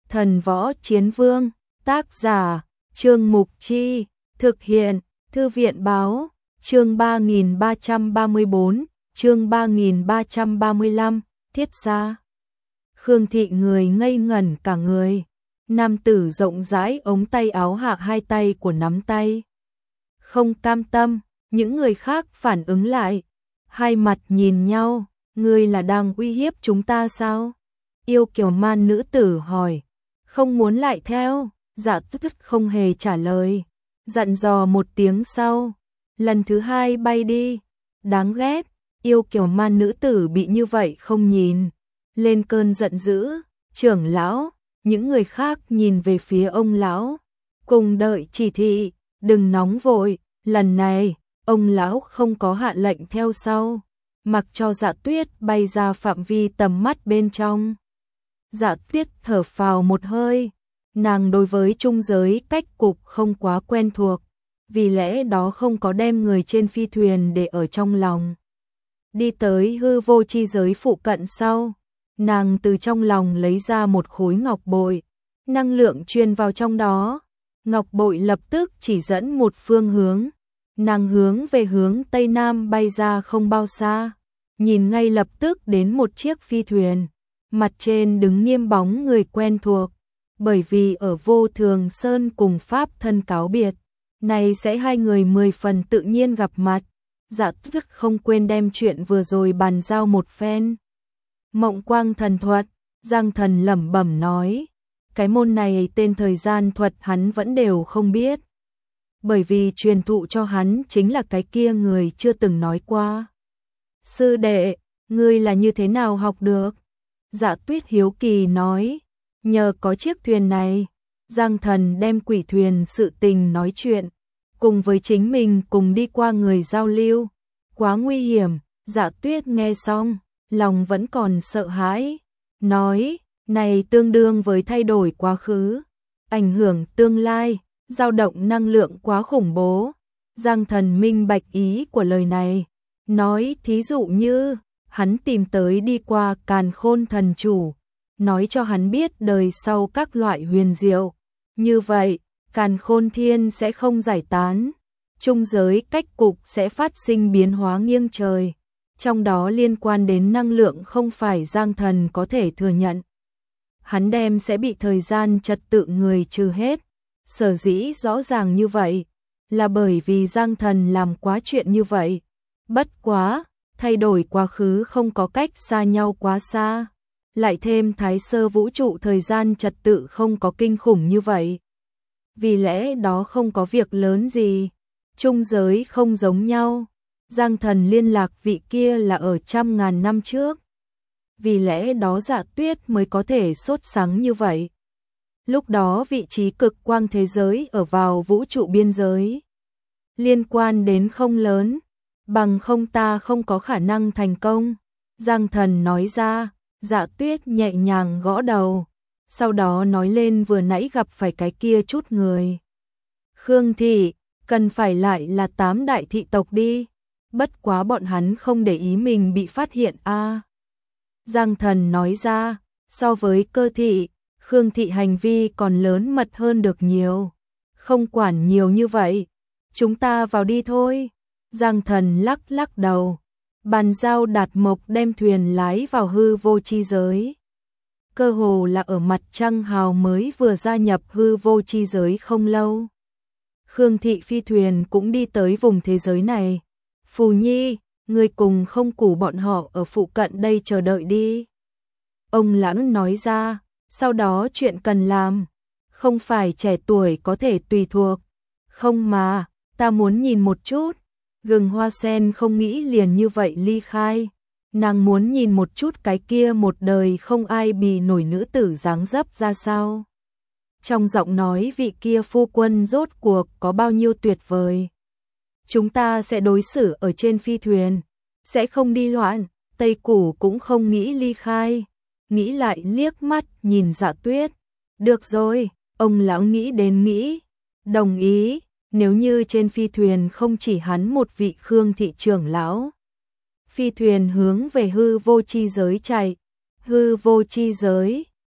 Thần Võ Chiến Vương, tác giả, Trương Mục Chi, thực hiện, Thư viện Báo, chương 3334, chương 3335, thiết gia. Khương Thị người ngây ngẩn cả người, nam tử rộng rãi ống tay áo hạ hai tay của nắm tay. Không cam tâm, những người khác phản ứng lại, hai mặt nhìn nhau, ngươi là đang uy hiếp chúng ta sao? Yêu kiều man nữ tử hỏi, không muốn lại theo, Dạ Tuyết không hề trả lời, dặn dò một tiếng sau, lần thứ hai bay đi, đáng ghét, yêu kiều man nữ tử bị như vậy không nhìn, lên cơn giận dữ, trưởng lão, những người khác nhìn về phía ông lão, cùng đợi chỉ thị, đừng nóng vội, lần này, ông lão không có hạ lệnh theo sau, mặc cho Dạ Tuyết bay ra phạm vi tầm mắt bên trong. Dạ Tuyết thở phào một hơi, nàng đối với trung giới cách cục không quá quen thuộc, vì lẽ đó không có đem người trên phi thuyền để ở trong lòng. Đi tới hư vô chi giới phụ cận sau, nàng từ trong lòng lấy ra một khối ngọc bội, năng lượng truyền vào trong đó, ngọc bội lập tức chỉ dẫn một phương hướng, nàng hướng về hướng Tây Nam bay ra không bao xa, nhìn ngay lập tức đến một chiếc phi thuyền, mặt trên đứng nghiêm bóng người quen thuộc, bởi vì ở Vô Thường Sơn cùng Pháp thân cáo biệt, này sẽ hai người 10 phần tự nhiên gặp mặt. Dạ Tuyết không quên đem chuyện vừa rồi bàn giao một phen. Mộng Quang Thần Thuật, Giang Thần lẩm bẩm nói, cái môn này tên thời gian thuật hắn vẫn đều không biết, bởi vì truyền thụ cho hắn chính là cái kia người chưa từng nói qua. Sư đệ, ngươi là như thế nào học được? Dạ Tuyết hiếu kỳ nói, nhờ có chiếc thuyền này, Giang Thần đem quỷ thuyền sự tình nói chuyện, cùng với chính mình cùng đi qua người giao lưu, quá nguy hiểm. Dạ Tuyết nghe xong, lòng vẫn còn sợ hãi, nói, này tương đương với thay đổi quá khứ, ảnh hưởng tương lai, dao động năng lượng quá khủng bố. Giang Thần minh bạch ý của lời này, nói thí dụ như, hắn tìm tới đi qua Càn Khôn thần chủ, nói cho hắn biết đời sau các loại huyền diệu, như vậy, Càn Khôn thiên sẽ không giải tán, trung giới cách cục sẽ phát sinh biến hóa nghiêng trời, trong đó liên quan đến năng lượng không phải Giang Thần có thể thừa nhận. Hắn đem sẽ bị thời gian trật tự người trừ hết, sở dĩ rõ ràng như vậy, là bởi vì Giang Thần làm quá chuyện như vậy, bất quá, thay đổi quá khứ không có cách xa nhau quá xa, lại thêm thái sơ vũ trụ thời gian trật tự không có kinh khủng như vậy. Vì lẽ đó không có việc lớn gì, trung giới không giống nhau, Giang Thần liên lạc vị kia là ở trăm ngàn năm trước. Vì lẽ đó Dạ Tuyết mới có thể sốt sắng như vậy. Lúc đó vị trí cực quang thế giới ở vào vũ trụ biên giới, liên quan đến không lớn, bằng không ta không có khả năng thành công. Giang Thần nói ra, Dạ Tuyết nhẹ nhàng gõ đầu, sau đó nói lên vừa nãy gặp phải cái kia chút người. Khương Thị, cần phải lại là 8 đại thị tộc đi, bất quá bọn hắn không để ý mình bị phát hiện a. Giang Thần nói ra, so với Cơ Thị, Khương Thị hành vi còn lớn mật hơn được nhiều, không quản nhiều như vậy, chúng ta vào đi thôi. Giang Thần lắc lắc đầu, bàn giao Đạt Mộc đem thuyền lái vào hư vô chi giới. Cơ hồ là ở mặt trăng hào mới vừa gia nhập hư vô chi giới không lâu. Khương Thị phi thuyền cũng đi tới vùng thế giới này. Phù Nhi, ngươi cùng không củ bọn họ ở phụ cận đây chờ đợi đi. Ông lão nói ra, sau đó chuyện cần làm, không phải trẻ tuổi có thể tùy thuộc. Không mà, ta muốn nhìn một chút. Gừng Hoa Sen không nghĩ liền như vậy ly khai, nàng muốn nhìn một chút cái kia một đời không ai bì nổi nữ tử dáng dấp ra sao. Trong giọng nói vị kia phu quân rốt cuộc có bao nhiêu tuyệt vời. Chúng ta sẽ đối xử ở trên phi thuyền, sẽ không đi loạn. Tây Củ cũng không nghĩ ly khai, nghĩ lại liếc mắt nhìn Dạ Tuyết. Được rồi, ông lão nghĩ đến nghĩ, đồng ý. Nếu như trên phi thuyền không chỉ hắn một vị Khương Thị trưởng lão. Phi thuyền hướng về hư vô chi giới chạy. Hư vô chi giới,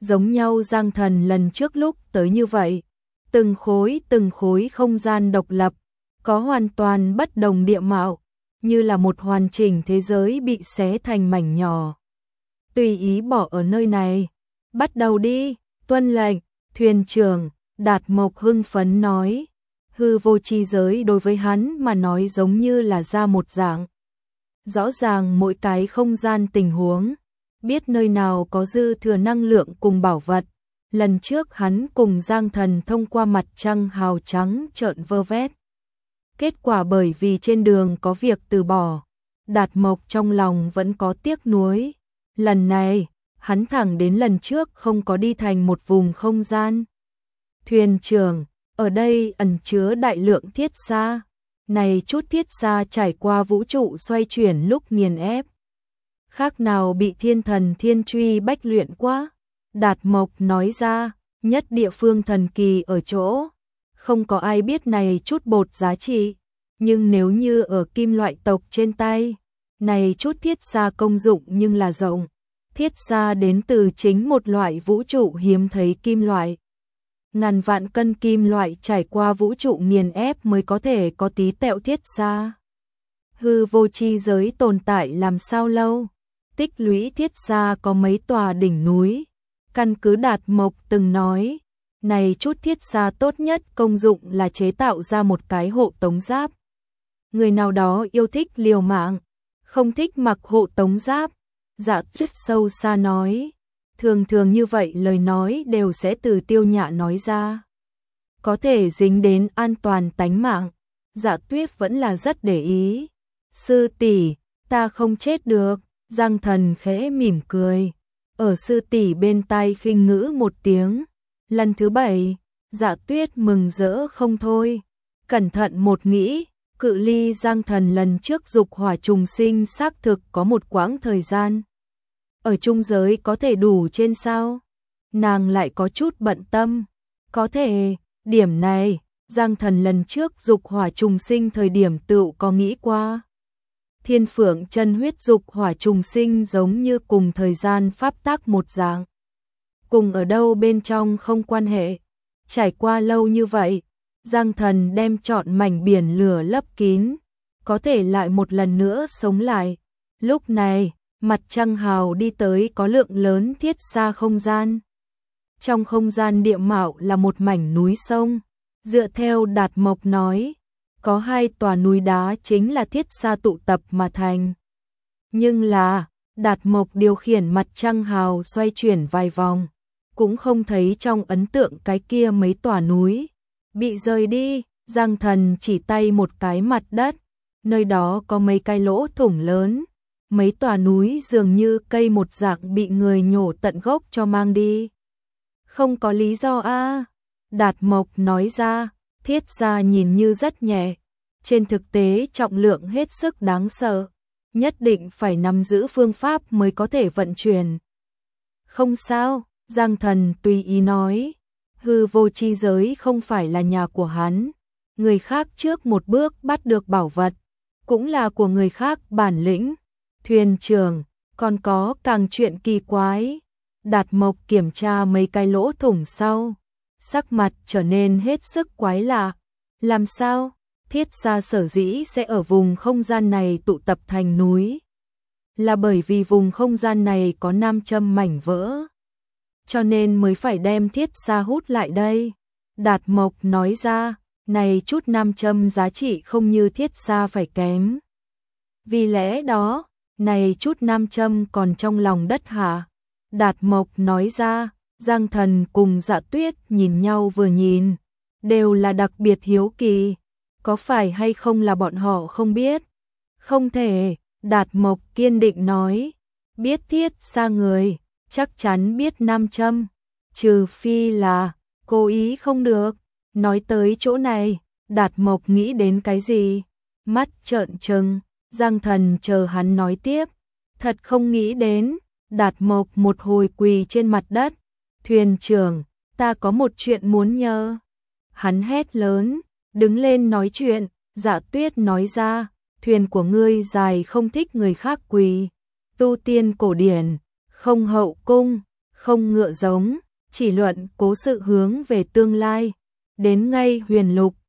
giống nhau Giang Thần lần trước lúc tới như vậy, từng khối không gian độc lập, có hoàn toàn bất đồng địa mạo, như là một hoàn chỉnh thế giới bị xé thành mảnh nhỏ. Tùy ý bỏ ở nơi này, bắt đầu đi, tuân lệnh, thuyền trưởng, Đạt Mộc hưng phấn nói. Hư vô chi giới đối với hắn mà nói giống như là ra một dạng. Rõ ràng mỗi cái không gian tình huống, biết nơi nào có dư thừa năng lượng cùng bảo vật. Lần trước hắn cùng Giang Thần thông qua mặt trăng hào trắng trợn vơ vét. Kết quả bởi vì trên đường có việc từ bỏ, Đạt Mộc trong lòng vẫn có tiếc nuối. Lần này, hắn thẳng đến lần trước không có đi thành một vùng không gian. Thuyền trưởng, ở đây ẩn chứa đại lượng thiết xa. Này chút thiết xa trải qua vũ trụ xoay chuyển lúc nghiền ép. Khác nào bị thiên thần thiên truy bách luyện quá. Đạt Mộc nói ra, nhất địa phương thần kỳ ở chỗ. Không có ai biết này chút bột giá trị. Nhưng nếu như ở kim loại tộc trên tay, này chút thiết xa công dụng nhưng là rộng. Thiết xa đến từ chính một loại vũ trụ hiếm thấy kim loại. Ngàn vạn cân kim loại trải qua vũ trụ nghiền ép mới có thể có tí tẹo thiết xa. Hư vô chi giới tồn tại làm sao lâu? Tích lũy thiết xa có mấy tòa đỉnh núi. Căn cứ Đạt Mộc từng nói, này chút thiết xa tốt nhất công dụng là chế tạo ra một cái hộ tống giáp. Người nào đó yêu thích liều mạng, không thích mặc hộ tống giáp. Dạ Tuyết sâu xa nói. Thường như vậy lời nói đều sẽ từ Tiêu Nhã nói ra. Có thể dính đến an toàn tánh mạng. Dạ Tuyết vẫn là rất để ý. Sư tỷ, ta không chết được. Giang Thần khẽ mỉm cười. Ở sư tỷ bên tai khinh ngữ một tiếng. Lần thứ 7, Dạ Tuyết mừng rỡ không thôi. Cẩn thận một nghĩ, cự ly Giang Thần lần trước dục hỏa trùng sinh xác thực có một quãng thời gian. Ở trung giới có thể đủ trên sao? Nàng lại có chút bận tâm. Có thể, điểm này, Giang Thần lần trước dục hỏa trùng sinh thời điểm tự có nghĩ qua. Thiên Phượng chân huyết dục hỏa trùng sinh giống như cùng thời gian pháp tắc một dạng. Cùng ở đâu bên trong không quan hệ. Trải qua lâu như vậy, Giang Thần đem trọn mảnh biển lửa lấp kín, có thể lại một lần nữa sống lại. Lúc này, mặt trăng hào đi tới có lượng lớn thiết xa không gian. Trong không gian địa mạo là một mảnh núi sông. Dựa theo Đạt Mộc nói, có 2 tòa núi đá chính là thiết xa tụ tập mà thành. Nhưng là, Đạt Mộc điều khiển mặt trăng hào xoay chuyển vài vòng, cũng không thấy trong ấn tượng cái kia mấy tòa núi. Bị rời đi, Giang Thần chỉ tay một cái mặt đất, nơi đó có mấy cái lỗ thủng lớn. Mấy tòa núi dường như cây một dạng bị người nhổ tận gốc cho mang đi. Không có lý do a. Đạt Mộc nói ra, thiết xa nhìn như rất nhẹ. Trên thực tế trọng lượng hết sức đáng sợ. Nhất định phải nắm giữ phương pháp mới có thể vận chuyển. Không sao, Giang Thần tùy ý nói. Hư vô chi giới không phải là nhà của hắn. Người khác trước một bước bắt được bảo vật, cũng là của người khác bản lĩnh. Thuyền trưởng, còn có càng chuyện kỳ quái. Đạt Mộc kiểm tra mấy cái lỗ thủng sau, sắc mặt trở nên hết sức quái lạ. Làm sao? Thiết xa sở dĩ sẽ ở vùng không gian này tụ tập thành núi, là bởi vì vùng không gian này có nam châm mảnh vỡ, cho nên mới phải đem thiết xa hút lại đây. Đạt Mộc nói ra, này chút nam châm giá trị không như thiết xa phải kém. Vì lẽ đó, này chút nam châm còn trong lòng đất hả? Đạt Mộc nói ra. Giang Thần cùng Dạ Tuyết nhìn nhau vừa nhìn, đều là đặc biệt hiếu kỳ. Có phải hay không là bọn họ không biết? Không thể, Đạt Mộc kiên định nói. Biết thiết xa người, chắc chắn biết nam châm. Trừ phi là, cố ý không được. Nói tới chỗ này, Đạt Mộc nghĩ đến cái gì? Mắt trợn trừng, Giang Thần chờ hắn nói tiếp. Thật không nghĩ đến. Đạt Mộc một hồi quỳ trên mặt đất. Thuyền trưởng, ta có một chuyện muốn nhờ. Hắn hét lớn, đứng lên nói chuyện. Dạ Tuyết nói ra, thuyền của ngươi dài không thích người khác quỳ. Tu tiên cổ điển, không hậu cung, không ngựa giống, chỉ luận cố sự hướng về tương lai. Đến ngay Huyền Lục,